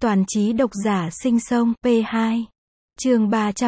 Toàn trí độc giả sinh sông P2. Chương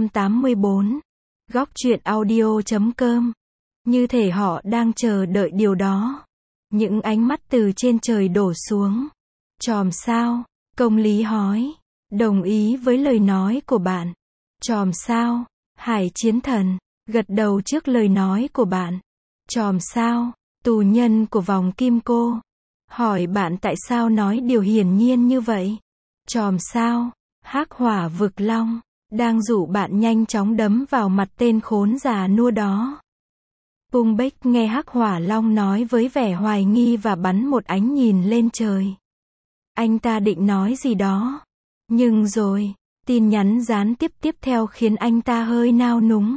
384. Góc truyện audio.com. Như thể họ đang chờ đợi điều đó. Những ánh mắt từ trên trời đổ xuống. Chòm sao? Công lý hỏi. Đồng ý với lời nói của bạn. Chòm sao? Hải chiến thần. Gật đầu trước lời nói của bạn. Chòm sao? Tù nhân của vòng kim cô. Hỏi bạn tại sao nói điều hiển nhiên như vậy? Chòm sao? Hắc hỏa vực long. Đang dụ bạn nhanh chóng đấm vào mặt tên khốn già nua đó. Pung Bách nghe Hắc hỏa long nói với vẻ hoài nghi và bắn một ánh nhìn lên trời. Anh ta định nói gì đó. Nhưng rồi, tin nhắn gián tiếp tiếp theo khiến anh ta hơi nao núng.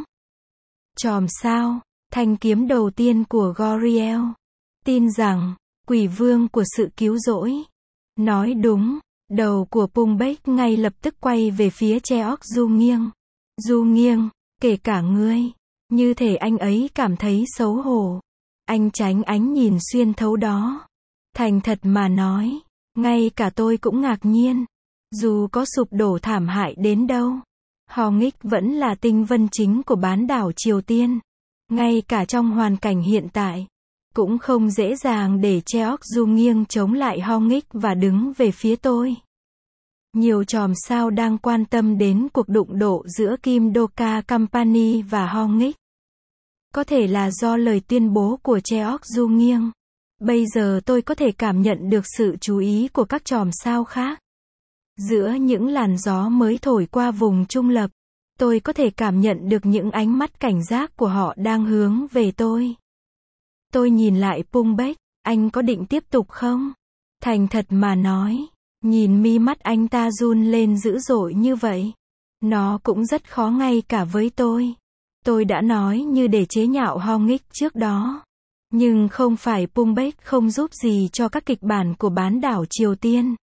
Chòm sao? Thanh kiếm đầu tiên của Goriel. Tin rằng, quỷ vương của sự cứu rỗi. Nói đúng, đầu của Pung Bách ngay lập tức quay về phía Cheok Du Nghiêng. Du Nghiêng, kể cả ngươi. Như thể anh ấy cảm thấy xấu hổ. Anh tránh ánh nhìn xuyên thấu đó. Thành thật mà nói, ngay cả tôi cũng ngạc nhiên. Dù có sụp đổ thảm hại đến đâu, Hongik vẫn là tinh vân chính của bán đảo Triều Tiên. Ngay cả trong hoàn cảnh hiện tại, cũng không dễ dàng để Cheok Du Nghiêng chống lại Hongik và đứng về phía tôi. Nhiều chòm sao đang quan tâm đến cuộc đụng độ giữa Kim Doka Company và Hongik. Có thể là do lời tuyên bố của Cheok Du Nghiêng. Bây giờ tôi có thể cảm nhận được sự chú ý của các chòm sao khác. Giữa những làn gió mới thổi qua vùng trung lập, tôi có thể cảm nhận được những ánh mắt cảnh giác của họ đang hướng về tôi. Tôi nhìn lại Pung Bách, anh có định tiếp tục không? Thành thật mà nói, nhìn mi mắt anh ta run lên dữ dội như vậy. Nó cũng rất khó ngay cả với tôi. Tôi đã nói như để chế nhạo Hongik trước đó. Nhưng không phải Pung Bách không giúp gì cho các kịch bản của bán đảo Triều Tiên.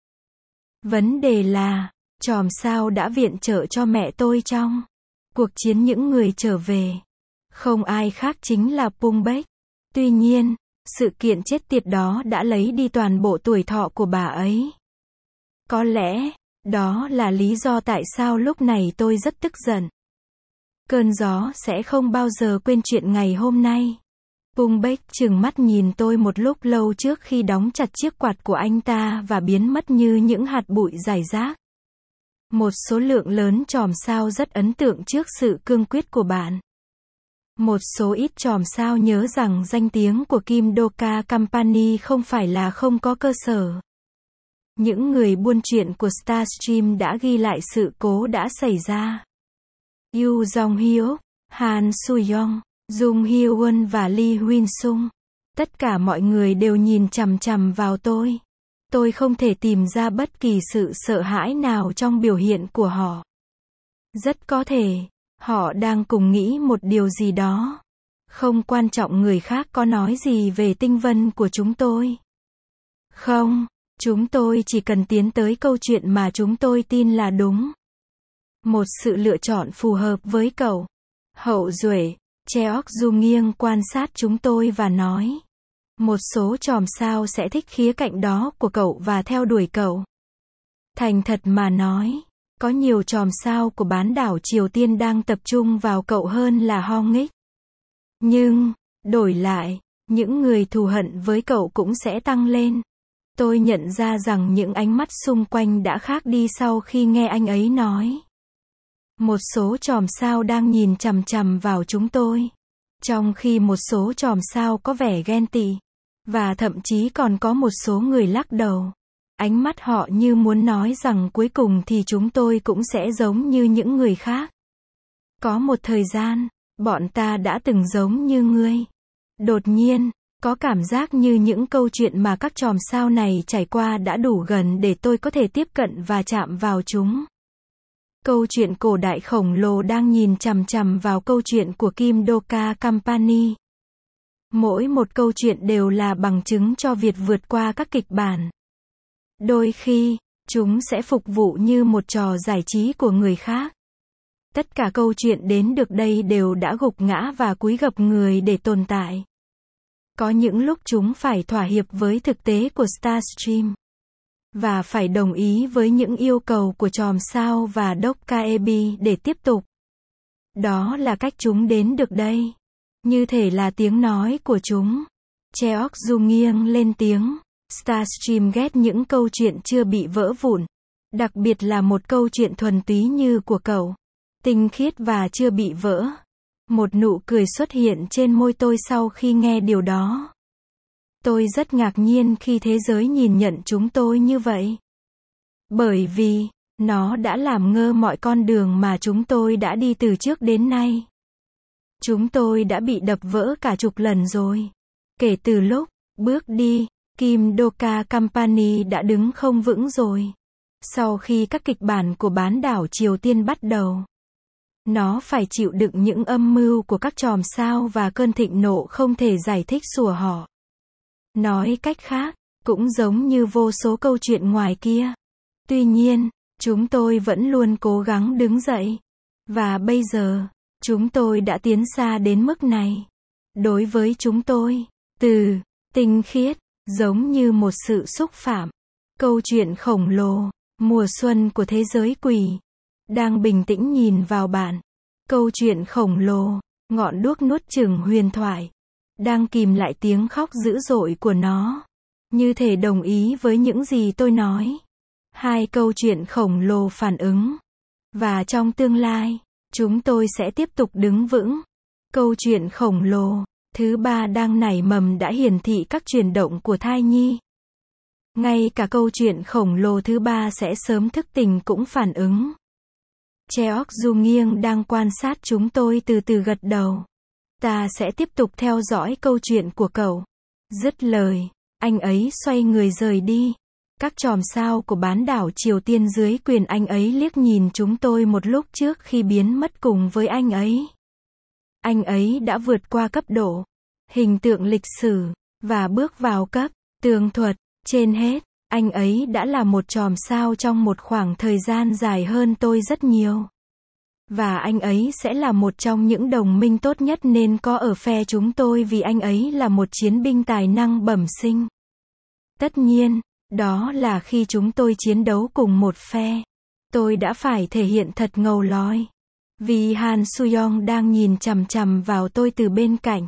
Vấn đề là, chòm sao đã viện trợ cho mẹ tôi trong cuộc chiến những người trở về. Không ai khác chính là Pung Bách. Tuy nhiên, sự kiện chết tiệt đó đã lấy đi toàn bộ tuổi thọ của bà ấy. Có lẽ, đó là lý do tại sao lúc này tôi rất tức giận. Cơn gió sẽ không bao giờ quên chuyện ngày hôm nay. Pung Bách trừng mắt nhìn tôi một lúc lâu trước khi đóng chặt chiếc quạt của anh ta và biến mất như những hạt bụi rải rác. Một số lượng lớn chòm sao rất ấn tượng trước sự cương quyết của bạn. Một số ít chòm sao nhớ rằng danh tiếng của Kim Doka Company không phải là không có cơ sở. Những người buôn chuyện của Starstream đã ghi lại sự cố đã xảy ra. Yoo Jong-hyuk, Han Soo-young, Jung Hyo-won và Lee Huynh-sung. Tất cả mọi người đều nhìn chằm chằm vào tôi. Tôi không thể tìm ra bất kỳ sự sợ hãi nào trong biểu hiện của họ. Rất có thể, họ đang cùng nghĩ một điều gì đó. Không quan trọng người khác có nói gì về tinh vân của chúng tôi. Không, chúng tôi chỉ cần tiến tới câu chuyện mà chúng tôi tin là đúng. Một sự lựa chọn phù hợp với cậu. Hậu duệ, Cheok Du Nghiêng quan sát chúng tôi và nói. Một số chòm sao sẽ thích khía cạnh đó của cậu và theo đuổi cậu. Thành thật mà nói, có nhiều chòm sao của bán đảo Triều Tiên đang tập trung vào cậu hơn là Hongik. Nhưng, đổi lại, những người thù hận với cậu cũng sẽ tăng lên. Tôi nhận ra rằng những ánh mắt xung quanh đã khác đi sau khi nghe anh ấy nói. Một số chòm sao đang nhìn chằm chằm vào chúng tôi. Trong khi một số chòm sao có vẻ ghen tị. Và thậm chí còn có một số người lắc đầu. Ánh mắt họ như muốn nói rằng cuối cùng thì chúng tôi cũng sẽ giống như những người khác. Có một thời gian, bọn ta đã từng giống như ngươi. Đột nhiên, có cảm giác như những câu chuyện mà các chòm sao này trải qua đã đủ gần để tôi có thể tiếp cận và chạm vào chúng. Câu chuyện cổ đại khổng lồ đang nhìn chằm chằm vào câu chuyện của Kim Doka Company. Mỗi một câu chuyện đều là bằng chứng cho việc vượt qua các kịch bản. Đôi khi, chúng sẽ phục vụ như một trò giải trí của người khác. Tất cả câu chuyện đến được đây đều đã gục ngã và cúi gập người để tồn tại. Có những lúc chúng phải thỏa hiệp với thực tế của Starstream. và phải đồng ý với những yêu cầu của chòm sao và Dokkaebi để tiếp tục. Đó là cách chúng đến được đây. Như thể là tiếng nói của chúng. Cheok-ju nghiêng lên tiếng. Starstream ghét những câu chuyện chưa bị vỡ vụn. Đặc biệt là một câu chuyện thuần túy như của cậu. Tinh khiết và chưa bị vỡ. Một nụ cười xuất hiện trên môi tôi sau khi nghe điều đó. Tôi rất ngạc nhiên khi thế giới nhìn nhận chúng tôi như vậy. Bởi vì, nó đã làm ngơ mọi con đường mà chúng tôi đã đi từ trước đến nay. Chúng tôi đã bị đập vỡ cả chục lần rồi. Kể từ lúc bước đi, Kim Dokka Company đã đứng không vững rồi. Sau khi các kịch bản của bán đảo Triều Tiên bắt đầu, nó phải chịu đựng những âm mưu của các chòm sao và cơn thịnh nộ không thể giải thích sủa họ. Nói cách khác, cũng giống như vô số câu chuyện ngoài kia. Tuy nhiên, chúng tôi vẫn luôn cố gắng đứng dậy. Và bây giờ, chúng tôi đã tiến xa đến mức này. Đối với chúng tôi, từ tinh khiết, giống như một sự xúc phạm. Câu chuyện khổng lồ, mùa xuân của thế giới quỷ, đang bình tĩnh nhìn vào bạn. Câu chuyện khổng lồ, ngọn đuốc nuốt chửng huyền thoại, đang kìm lại tiếng khóc dữ dội của nó. Như thể đồng ý với những gì tôi nói. Hai câu chuyện khổng lồ phản ứng. Và trong tương lai, chúng tôi sẽ tiếp tục đứng vững. Câu chuyện khổng lồ thứ ba đang nảy mầm đã hiển thị các chuyển động của thai nhi. Ngay cả câu chuyện khổng lồ thứ ba sẽ sớm thức tỉnh cũng phản ứng. Cheok-ju nghiêng đang quan sát chúng tôi từ từ gật đầu. Ta sẽ tiếp tục theo dõi câu chuyện của cậu. Dứt lời, anh ấy xoay người rời đi. Các chòm sao của bán đảo Triều Tiên dưới quyền anh ấy liếc nhìn chúng tôi một lúc trước khi biến mất cùng với anh ấy. Anh ấy đã vượt qua cấp độ hình tượng lịch sử và bước vào cấp tường thuật. Trên hết, anh ấy đã là một chòm sao trong một khoảng thời gian dài hơn tôi rất nhiều. Và anh ấy sẽ là một trong những đồng minh tốt nhất nên có ở phe chúng tôi vì anh ấy là một chiến binh tài năng bẩm sinh. Tất nhiên, đó là khi chúng tôi chiến đấu cùng một phe. Tôi đã phải thể hiện thật ngầu lòi. Vì Han Suyong đang nhìn chằm chằm vào tôi từ bên cạnh.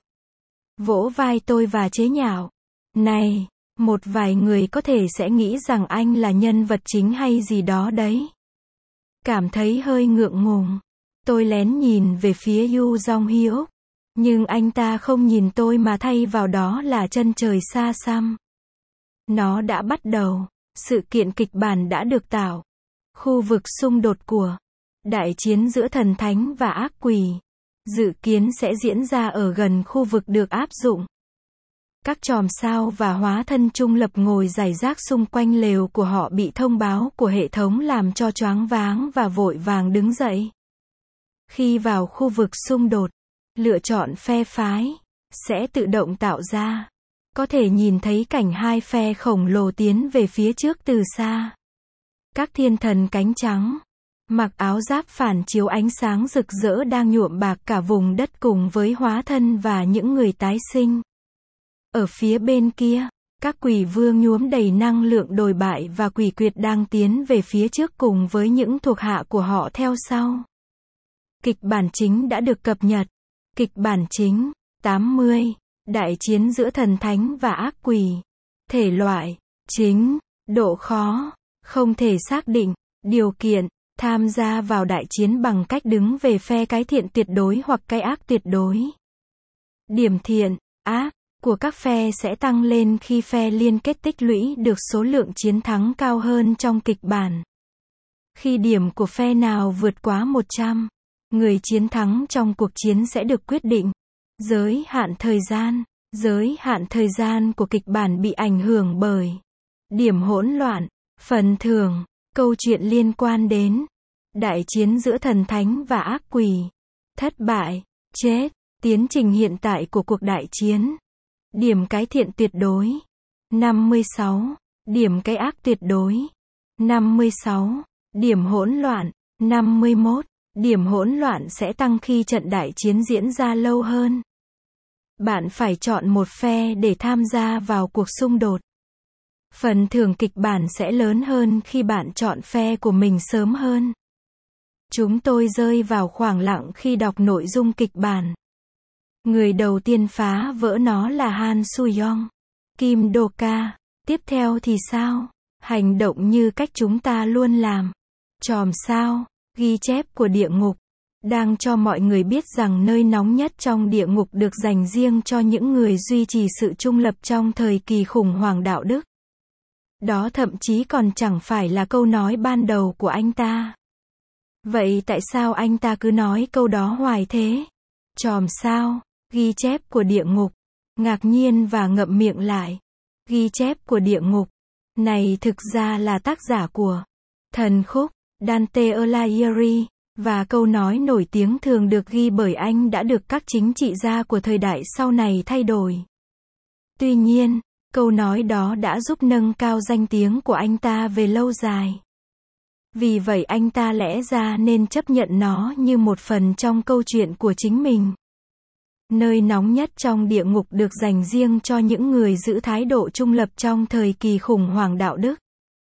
Vỗ vai tôi và chế nhạo. Này, một vài người có thể sẽ nghĩ rằng anh là nhân vật chính hay gì đó đấy. Cảm thấy hơi ngượng ngùng. Tôi lén nhìn về phía Yu Jong-hyuk. Nhưng anh ta không nhìn tôi mà thay vào đó là chân trời xa xăm. Nó đã bắt đầu. Sự kiện kịch bản đã được tạo. Khu vực xung đột của đại chiến giữa thần thánh và ác quỷ dự kiến sẽ diễn ra ở gần khu vực được áp dụng. Các chòm sao và hóa thân trung lập ngồi rải rác xung quanh lều của họ bị thông báo của hệ thống làm cho choáng váng và vội vàng đứng dậy. Khi vào khu vực xung đột, lựa chọn phe phái sẽ tự động tạo ra. Có thể nhìn thấy cảnh hai phe khổng lồ tiến về phía trước từ xa. Các thiên thần cánh trắng, mặc áo giáp phản chiếu ánh sáng rực rỡ đang nhuộm bạc cả vùng đất cùng với hóa thân và những người tái sinh. Ở phía bên kia, các quỷ vương nhuốm đầy năng lượng đồi bại và quỷ quyệt đang tiến về phía trước cùng với những thuộc hạ của họ theo sau. Kịch bản chính đã được cập nhật. Kịch bản chính 80. Đại chiến giữa thần thánh và ác quỷ. Thể loại chính, độ khó không thể xác định, điều kiện tham gia vào đại chiến bằng cách đứng về phe cái thiện tuyệt đối hoặc cái ác tuyệt đối. Điểm thiện, ác của các phe sẽ tăng lên khi phe liên kết tích lũy được số lượng chiến thắng cao hơn trong kịch bản. Khi điểm của phe nào vượt quá 100, người chiến thắng trong cuộc chiến sẽ được quyết định. Giới hạn thời gian của kịch bản bị ảnh hưởng bởi điểm hỗn loạn, phần thưởng, câu chuyện liên quan đến đại chiến giữa thần thánh và ác quỷ, thất bại, chết, tiến trình hiện tại của cuộc đại chiến. Điểm cái thiện tuyệt đối 56, điểm cái ác tuyệt đối 56, điểm hỗn loạn 51, điểm hỗn loạn sẽ tăng khi trận đại chiến diễn ra lâu hơn. Bạn phải chọn một phe để tham gia vào cuộc xung đột. Phần thưởng kịch bản sẽ lớn hơn khi bạn chọn phe của mình sớm hơn. Chúng tôi rơi vào khoảng lặng khi đọc nội dung kịch bản. Người đầu tiên phá vỡ nó là Han Soo-young, Kim Do-ka. Tiếp theo thì sao? Hành động như cách chúng ta luôn làm. Chòm sao, ghi chép của địa ngục, đang cho mọi người biết rằng nơi nóng nhất trong địa ngục được dành riêng cho những người duy trì sự trung lập trong thời kỳ khủng hoảng đạo đức. Đó thậm chí còn chẳng phải là câu nói ban đầu của anh ta. Vậy tại sao anh ta cứ nói câu đó hoài thế? Chòm sao, ghi chép của địa ngục, ngạc nhiên và ngậm miệng lại. Ghi chép của địa ngục này thực ra là tác giả của Thần khúc, Dante Alighieri, và câu nói nổi tiếng thường được ghi bởi anh đã được các chính trị gia của thời đại sau này thay đổi. Tuy nhiên, câu nói đó đã giúp nâng cao danh tiếng của anh ta về lâu dài. Vì vậy anh ta lẽ ra nên chấp nhận nó như một phần trong câu chuyện của chính mình. Nơi nóng nhất trong địa ngục được dành riêng cho những người giữ thái độ trung lập trong thời kỳ khủng hoảng đạo đức.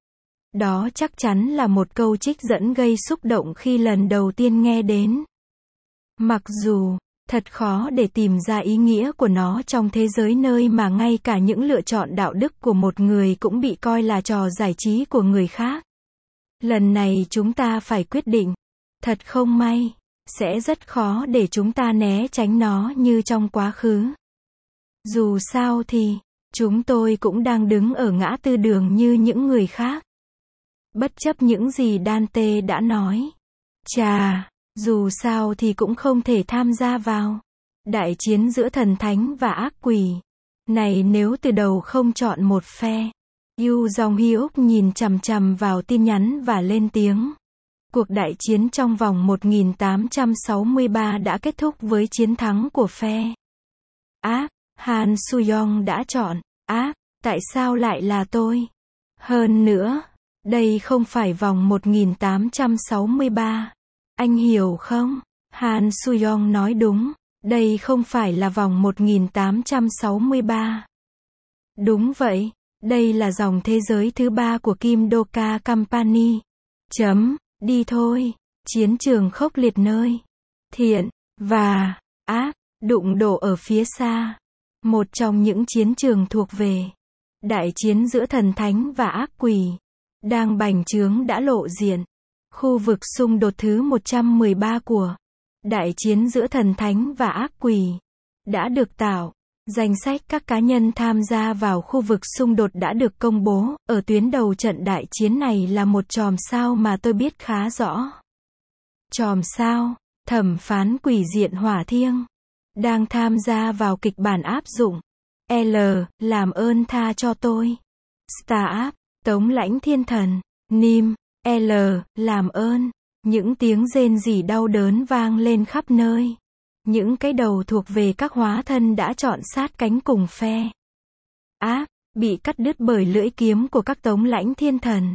Đó chắc chắn là một câu trích dẫn gây xúc động khi lần đầu tiên nghe đến. Mặc dù, thật khó để tìm ra ý nghĩa của nó trong thế giới nơi mà ngay cả những lựa chọn đạo đức của một người cũng bị coi là trò giải trí của người khác. Lần này chúng ta phải quyết định. Thật không may, sẽ rất khó để chúng ta né tránh nó như trong quá khứ. Dù sao thì, chúng tôi cũng đang đứng ở ngã tư đường như những người khác. Bất chấp những gì Dante đã nói. Chà, dù sao thì cũng không thể tham gia vào đại chiến giữa thần thánh và ác quỷ. Này nếu từ đầu không chọn một phe. Yoo Jong-hyuk nhìn chằm chằm vào tin nhắn và lên tiếng. Cuộc đại chiến trong vòng 1863 đã kết thúc với chiến thắng của phe ác. Han Soo-young đã chọn ác. Tại sao lại là tôi? Hơn nữa, đây không phải vòng 1863. Anh hiểu không? Han Soo-young nói đúng. Đây không phải là vòng 1863. Đúng vậy. Đây là dòng thế giới thứ ba của Kim Do-ka Company. Đi thôi. Chiến trường khốc liệt nơi thiện và ác đụng độ ở phía xa. Một trong những chiến trường thuộc về đại chiến giữa thần thánh và ác quỷ đang bành trướng đã lộ diện. Khu vực xung đột thứ 113 của đại chiến giữa thần thánh và ác quỷ đã được tạo. Danh sách các cá nhân tham gia vào khu vực xung đột đã được công bố. Ở tuyến đầu trận đại chiến này là một chòm sao mà tôi biết khá rõ. Chòm sao, thẩm phán quỷ diện hỏa thiêng, đang tham gia vào kịch bản áp dụng. L. Làm ơn tha cho tôi. Star, tống lãnh thiên thần. Nim. L. Làm ơn. Những tiếng rên rỉ đau đớn vang lên khắp nơi. Những cái đầu thuộc về các hóa thân đã chọn sát cánh cùng phe ác, bị cắt đứt bởi lưỡi kiếm của các tống lãnh thiên thần.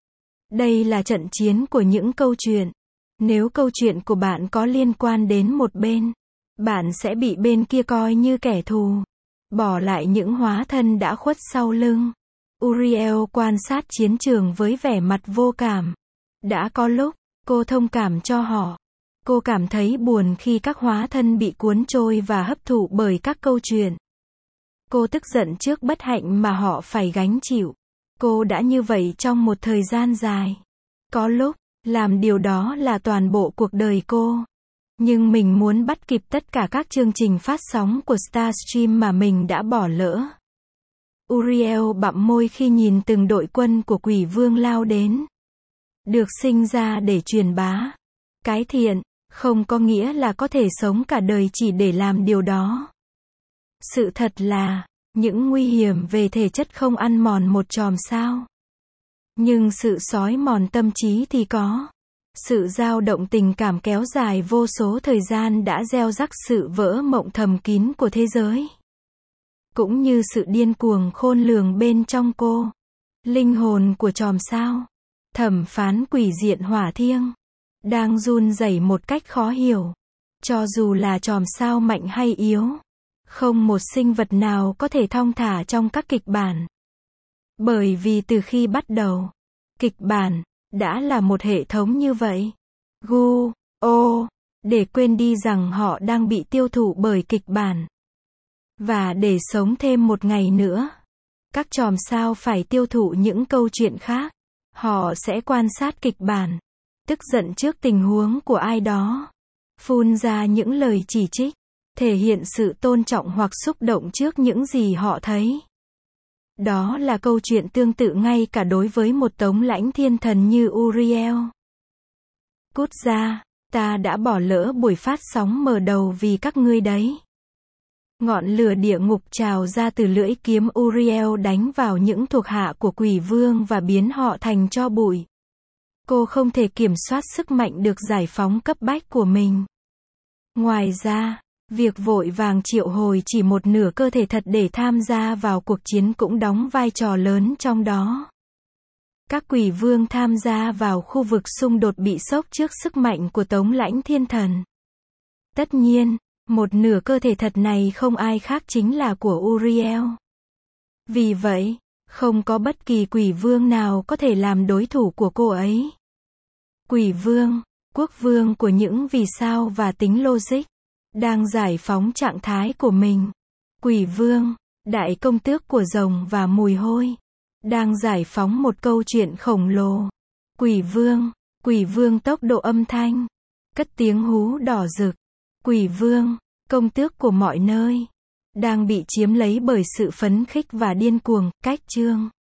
Đây là trận chiến của những câu chuyện. Nếu câu chuyện của bạn có liên quan đến một bên, bạn sẽ bị bên kia coi như kẻ thù. Bỏ lại những hóa thân đã khuất sau lưng. Uriel quan sát chiến trường với vẻ mặt vô cảm. Đã có lúc, cô thông cảm cho họ. Cô cảm thấy buồn khi các hóa thân bị cuốn trôi và hấp thụ bởi các câu chuyện. Cô tức giận trước bất hạnh mà họ phải gánh chịu. Cô đã như vậy trong một thời gian dài. Có lúc, làm điều đó là toàn bộ cuộc đời cô. Nhưng mình muốn bắt kịp tất cả các chương trình phát sóng của Starstream mà mình đã bỏ lỡ. Uriel bặm môi khi nhìn từng đội quân của quỷ vương lao đến. Được sinh ra để truyền bá cái thiện, không có nghĩa là có thể sống cả đời chỉ để làm điều đó. Sự thật là, những nguy hiểm về thể chất không ăn mòn một chòm sao. Nhưng sự xói mòn tâm trí thì có. Sự dao động tình cảm kéo dài vô số thời gian đã gieo rắc sự vỡ mộng thầm kín của thế giới. Cũng như sự điên cuồng khôn lường bên trong cô. Linh hồn của chòm sao, thẩm phán quỷ diện hỏa thiêng, đang run rẩy một cách khó hiểu. Cho dù là chòm sao mạnh hay yếu, không một sinh vật nào có thể thong thả trong các kịch bản. Bởi vì từ khi bắt đầu, kịch bản đã là một hệ thống như vậy. Để quên đi rằng họ đang bị tiêu thụ bởi kịch bản. Và để sống thêm một ngày nữa, các chòm sao phải tiêu thụ những câu chuyện khác. Họ sẽ quan sát kịch bản, tức giận trước tình huống của ai đó, phun ra những lời chỉ trích, thể hiện sự tôn trọng hoặc xúc động trước những gì họ thấy. Đó là câu chuyện tương tự ngay cả đối với một tống lãnh thiên thần như Uriel. Cút ra, ta đã bỏ lỡ buổi phát sóng mở đầu vì các ngươi đấy. Ngọn lửa địa ngục trào ra từ lưỡi kiếm Uriel đánh vào những thuộc hạ của quỷ vương và biến họ thành tro bụi. Cô không thể kiểm soát sức mạnh được giải phóng cấp bách của mình. Ngoài ra, việc vội vàng triệu hồi chỉ một nửa cơ thể thật để tham gia vào cuộc chiến cũng đóng vai trò lớn trong đó. Các quỷ vương tham gia vào khu vực xung đột bị sốc trước sức mạnh của tống lãnh thiên thần. Tất nhiên, một nửa cơ thể thật này không ai khác chính là của Uriel. Vì vậy, không có bất kỳ quỷ vương nào có thể làm đối thủ của cô ấy. Quỷ vương, quốc vương của những vì sao và tính logic, đang giải phóng trạng thái của mình. Quỷ vương, đại công tước của rồng và mùi hôi, đang giải phóng một câu chuyện khổng lồ. Quỷ vương tốc độ âm thanh, cất tiếng hú đỏ rực. Quỷ vương, công tước của mọi nơi, đang bị chiếm lấy bởi sự phấn khích và điên cuồng, cách chương.